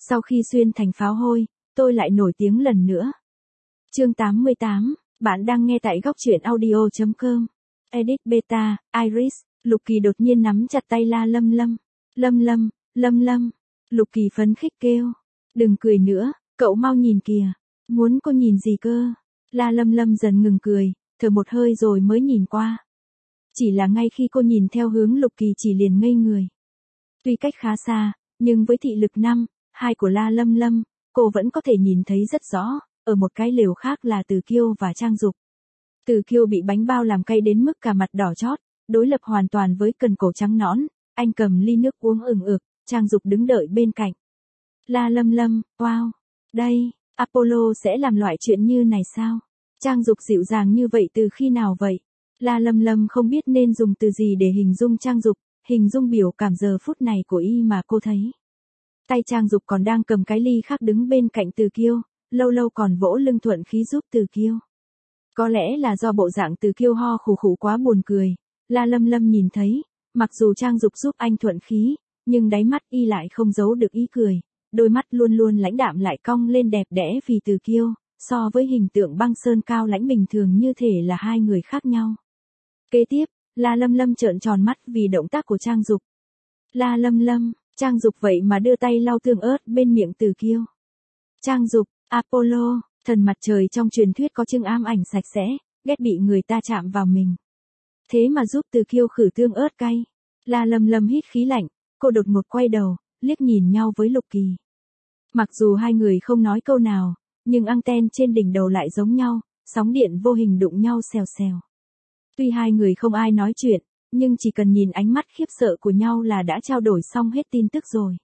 Sau khi xuyên thành pháo hôi, tôi lại nổi tiếng lần nữa. Chương 88, bạn đang nghe tại góc truyện audio.com. Edit Beta, Iris, Lục Kỳ đột nhiên nắm chặt tay La Lâm Lâm. Lâm Lâm, Lâm Lâm. Lục Kỳ phấn khích kêu. Đừng cười nữa, cậu mau nhìn kìa. Muốn cô nhìn gì cơ? La Lâm Lâm dần ngừng cười, thở một hơi rồi mới nhìn qua. Chỉ là ngay khi cô nhìn theo hướng Lục Kỳ chỉ liền ngây người. Tuy cách khá xa, nhưng với thị lực 5, 2 của La Lâm Lâm, cô vẫn có thể nhìn thấy rất rõ, ở một cái lều khác là Từ Kiêu và Trang Dục. Từ Kiêu bị bánh bao làm cay đến mức cả mặt đỏ chót, đối lập hoàn toàn với cần cổ trắng nõn, anh cầm ly nước uống ừng ực, Trang Dục đứng đợi bên cạnh. La Lâm Lâm, wow, đây, Apollo sẽ làm loại chuyện như này sao? Trang Dục dịu dàng như vậy từ khi nào vậy? La Lâm Lâm không biết nên dùng từ gì để hình dung Trang Dục, hình dung biểu cảm giờ phút này của y mà cô thấy. Tay Trang Dục còn đang cầm cái ly khác đứng bên cạnh Từ Kiêu, lâu lâu còn vỗ lưng thuận khí giúp Từ Kiêu. Có lẽ là do bộ dạng Từ Kiêu ho khủ khủ quá buồn cười, La Lâm Lâm nhìn thấy, mặc dù Trang Dục giúp anh thuận khí, nhưng đáy mắt y lại không giấu được ý cười, đôi mắt luôn luôn lãnh đạm lại cong lên đẹp đẽ vì Từ Kiêu, so với hình tượng băng sơn cao lãnh bình thường như thể là hai người khác nhau. Kế tiếp, La Lâm Lâm trợn tròn mắt vì động tác của Trang Dục. La Lâm Lâm, Trang Dục vậy mà đưa tay lau tương ớt bên miệng Từ Kiêu. Trang Dục, Apollo, thần mặt trời trong truyền thuyết có chương ám ảnh sạch sẽ, ghét bị người ta chạm vào mình. Thế mà giúp Từ Kiêu khử tương ớt cay. La Lâm Lâm hít khí lạnh, cô đột ngột quay đầu, liếc nhìn nhau với Lục Kỳ. Mặc dù hai người không nói câu nào, nhưng anten trên đỉnh đầu lại giống nhau, sóng điện vô hình đụng nhau xèo xèo. Tuy hai người không ai nói chuyện, nhưng chỉ cần nhìn ánh mắt khiếp sợ của nhau là đã trao đổi xong hết tin tức rồi.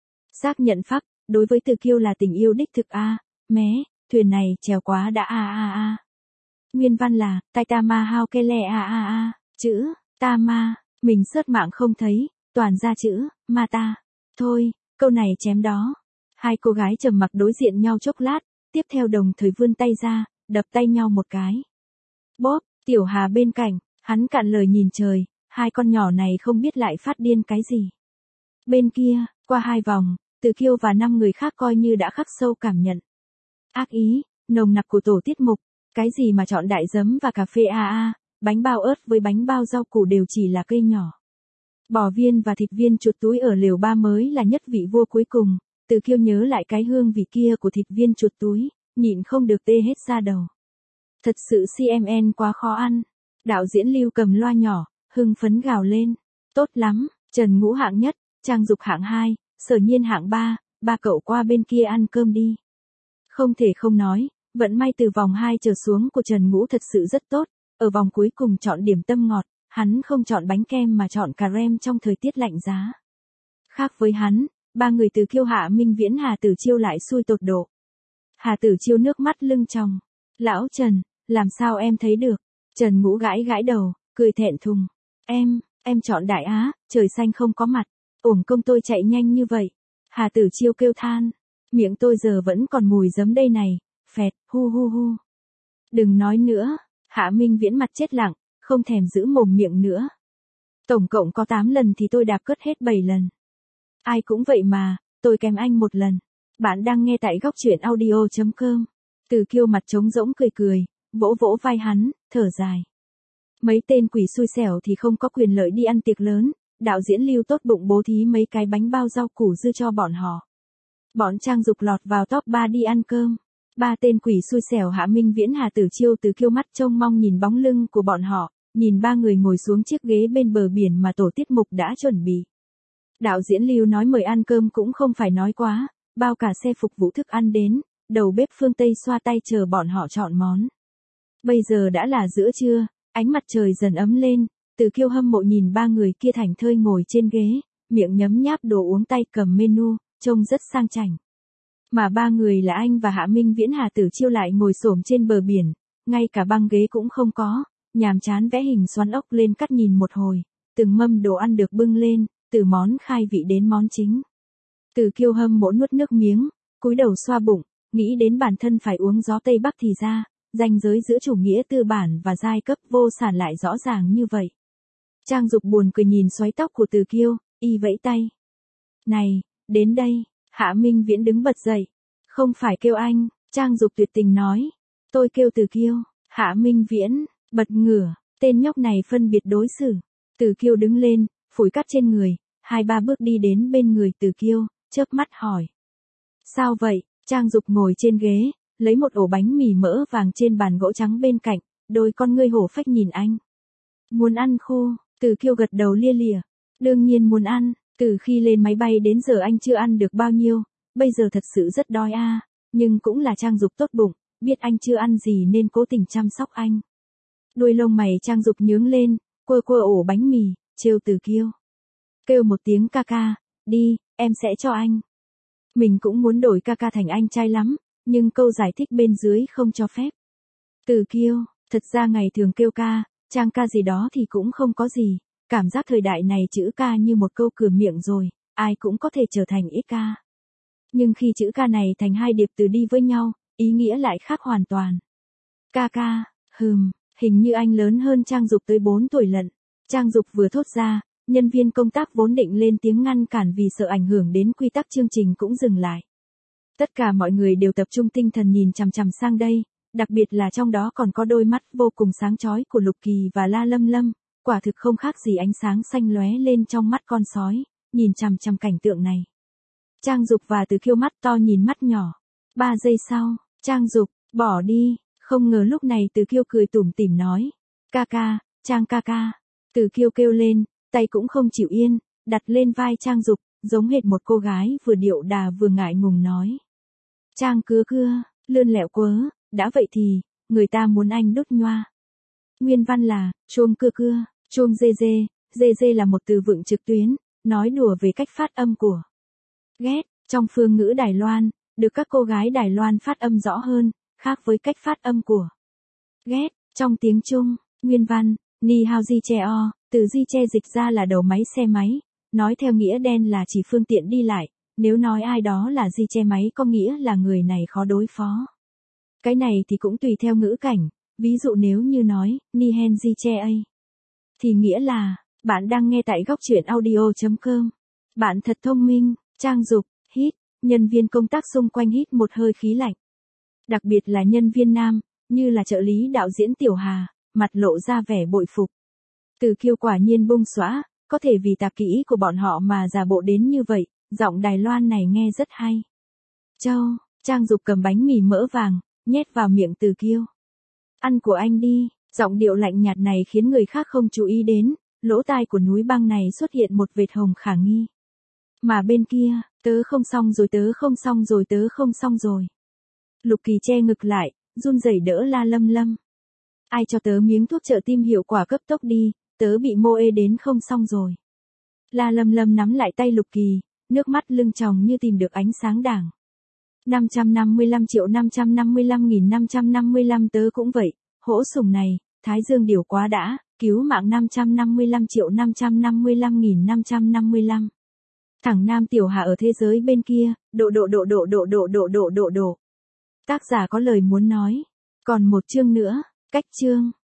Xác nhận phác, đối với Từ Kiêu là tình yêu đích thực a, mé, thuyền này chèo quá đã a. Nguyên văn là, tai ta ma hao kele a. Chữ, ta ma, mình search mạng không thấy, toàn ra chữ, ma ta. Thôi, câu này chém đó. Hai cô gái trầm mặc đối diện nhau chốc lát, tiếp theo đồng thời vươn tay ra, đập tay nhau một cái. Bóp, Tiểu Hà bên cạnh, hắn cạn lời nhìn trời, hai con nhỏ này không biết lại phát điên cái gì. Bên kia, qua 2 vòng, Từ Kiêu và 5 người khác coi như đã khắc sâu cảm nhận. Ác ý, nồng nặc của tổ tiết mục, cái gì mà chọn đại giấm và cà phê bánh bao ớt với bánh bao rau củ đều chỉ là cây nhỏ. Bò viên và thịt viên chuột túi ở lều 3 mới là nhất vị vua cuối cùng, Từ Kiêu nhớ lại cái hương vị kia của thịt viên chuột túi, nhịn không được tê hết da đầu. Thật sự CMN quá khó ăn. Đạo diễn Lưu cầm loa nhỏ, hưng phấn gào lên. Tốt lắm, Trần Ngũ hạng nhất, Trang Dục hạng 2, Sở Nhiên hạng 3, ba cậu qua bên kia ăn cơm đi. Không thể không nói, vận may từ vòng 2 trở xuống của Trần Ngũ thật sự rất tốt, ở vòng cuối cùng chọn điểm tâm ngọt, hắn không chọn bánh kem mà chọn cà rem trong thời tiết lạnh giá. Khác với hắn, ba người Từ Kiêu Hạ Minh Viễn Hà Tử Chiêu lại xui tột độ. Hà Tử Chiêu nước mắt lưng tròng. Lão Trần, làm sao em thấy được? Trần Ngũ gãi gãi đầu, cười thẹn thùng. Em chọn Đại Á, trời xanh không có mặt. Uổng công tôi chạy nhanh như vậy. Hà Tử Chiêu kêu than. Miệng tôi giờ vẫn còn mùi giấm đây này. Phẹt, hu. Đừng nói nữa. Hạ Minh Viễn mặt chết lặng, không thèm giữ mồm miệng nữa. Tổng cộng có 8 lần thì tôi đạp cất hết 7 lần. Ai cũng vậy mà, tôi kèm anh 1 lần. Bạn đang nghe tại góc truyện audio.com. Từ Kiêu mặt trống rỗng cười, vỗ vỗ vai hắn, thở dài. Mấy tên quỷ xui xẻo thì không có quyền lợi đi ăn tiệc lớn, đạo diễn Lưu tốt bụng bố thí mấy cái bánh bao rau củ dư cho bọn họ. Bọn Trang Dục lọt vào top 3 đi ăn cơm. 3 tên quỷ xui xẻo Hạ Minh Viễn Hà Tử Chiêu Từ Kiêu mắt trông mong nhìn bóng lưng của bọn họ, nhìn 3 người ngồi xuống chiếc ghế bên bờ biển mà tổ tiết mục đã chuẩn bị. Đạo diễn Lưu nói mời ăn cơm cũng không phải nói quá, bao cả xe phục vụ thức ăn đến, đầu bếp phương Tây xoa tay chờ bọn họ chọn món. Bây giờ đã là giữa trưa, ánh mặt trời dần ấm lên, Từ Kiêu hâm mộ nhìn 3 người kia thảnh thơi ngồi trên ghế, miệng nhấm nháp đồ uống tay cầm menu, trông rất sang chảnh. Mà 3 người là anh và Hạ Minh Viễn Hà Tử Chiêu lại ngồi xổm trên bờ biển, ngay cả băng ghế cũng không có, nhàm chán vẽ hình xoắn ốc lên cắt nhìn một hồi, từng mâm đồ ăn được bưng lên, từ món khai vị đến món chính. Từ Kiêu hâm mộ nuốt nước miếng, cúi đầu xoa bụng, nghĩ đến bản thân phải uống gió Tây Bắc thì ra, ranh giới giữa chủ nghĩa tư bản và giai cấp vô sản lại rõ ràng như vậy. Trang Dục buồn cười nhìn xoáy tóc của Từ Kiêu, y vẫy tay. Này, đến đây. Hạ Minh Viễn đứng bật dậy. Không phải kêu anh, Trang Dục tuyệt tình nói. Tôi kêu Từ Kiêu. Hạ Minh Viễn, bật ngửa, tên nhóc này phân biệt đối xử. Từ Kiêu đứng lên, phủi cát trên người, 2-3 bước đi đến bên người Từ Kiêu, chớp mắt hỏi. Sao vậy? Trang Dục ngồi trên ghế, lấy một ổ bánh mì mỡ vàng trên bàn gỗ trắng bên cạnh, đôi con ngươi hổ phách nhìn anh. Muốn ăn khô, Từ Kiêu gật đầu lia lịa. Đương nhiên muốn ăn, từ khi lên máy bay đến giờ anh chưa ăn được bao nhiêu, bây giờ thật sự rất đói a. Nhưng cũng là Trang Dục tốt bụng, biết anh chưa ăn gì nên cố tình chăm sóc anh. Đuôi lông mày Trang Dục nhướng lên, quơ quơ ổ bánh mì, trêu Từ Kiêu. Kêu một tiếng ca ca, đi, em sẽ cho anh. Mình cũng muốn đổi ca ca thành anh trai lắm, nhưng câu giải thích bên dưới không cho phép. Từ Kiêu, thật ra ngày thường kêu ca, Trang ca gì đó thì cũng không có gì, cảm giác thời đại này chữ ca như một câu cửa miệng rồi, ai cũng có thể trở thành ít ca. Nhưng khi chữ ca này thành hai điệp từ đi với nhau, ý nghĩa lại khác hoàn toàn. Ca ca, hình như anh lớn hơn Trang Dục tới 4 tuổi lận. Trang Dục vừa thốt ra, nhân viên công tác vốn định lên tiếng ngăn cản vì sợ ảnh hưởng đến quy tắc chương trình cũng dừng lại. Tất cả mọi người đều tập trung tinh thần nhìn chằm chằm sang đây, đặc biệt là trong đó còn có đôi mắt vô cùng sáng chói của Lục Kỳ và La Lâm Lâm, quả thực không khác gì ánh sáng xanh lóe lên trong mắt con sói, nhìn chằm chằm cảnh tượng này. Trang Dục và Từ Kiêu mắt to nhìn mắt nhỏ. 3 giây sau, Trang Dục, bỏ đi, không ngờ lúc này Từ Kiêu cười tủm tỉm nói. Ca ca, Trang ca ca. Từ Kiêu kêu lên, tay cũng không chịu yên, đặt lên vai Trang Dục, giống hệt một cô gái vừa điệu đà vừa ngại ngùng nói. Trang cứa cưa, lươn lẹo quớ, đã vậy thì, người ta muốn anh đốt nhoa. Nguyên văn là, chuông cưa cưa, chuông dê dê là một từ vựng trực tuyến, nói đùa về cách phát âm của ghét, trong phương ngữ Đài Loan, được các cô gái Đài Loan phát âm rõ hơn, khác với cách phát âm của ghét, trong tiếng Trung. Nguyên văn, Ni hao di che o, từ di che dịch ra là đầu máy xe máy, nói theo nghĩa đen là chỉ phương tiện đi lại, nếu nói ai đó là di che máy có nghĩa là người này khó đối phó. Cái này thì cũng tùy theo ngữ cảnh, ví dụ nếu như nói, Ni hen di che a, thì nghĩa là, bạn đang nghe tại góc truyện audio.com. Bạn thật thông minh. Trang Dục, hít, nhân viên công tác xung quanh hít một hơi khí lạnh. Đặc biệt là nhân viên nam, như là trợ lý đạo diễn Tiểu Hà, mặt lộ ra vẻ bội phục. Từ Kiêu quả nhiên bung xõa, có thể vì tạp kỹ của bọn họ mà giả bộ đến như vậy, giọng Đài Loan này nghe rất hay. Châu, Trang Dục cầm bánh mì mỡ vàng, nhét vào miệng Từ Kiêu. Ăn của anh đi, giọng điệu lạnh nhạt này khiến người khác không chú ý đến, lỗ tai của núi băng này xuất hiện một vệt hồng khả nghi. Mà bên kia, tớ không xong rồi. Lục Kỳ che ngực lại, run rẩy đỡ La Lâm Lâm. Ai cho tớ miếng thuốc trợ tim hiệu quả cấp tốc đi, tớ bị mô ê đến không xong rồi. La Lâm Lâm nắm lại tay Lục Kỳ, nước mắt lưng tròng như tìm được ánh sáng đảng. 555 tớ cũng vậy, hỗ sủng này, Thái Dương điều quá đã, cứu mạng 555. Thẳng Nam Tiểu Hạ ở thế giới bên kia, độ. Tác giả có lời muốn nói. Còn một chương nữa, cách chương.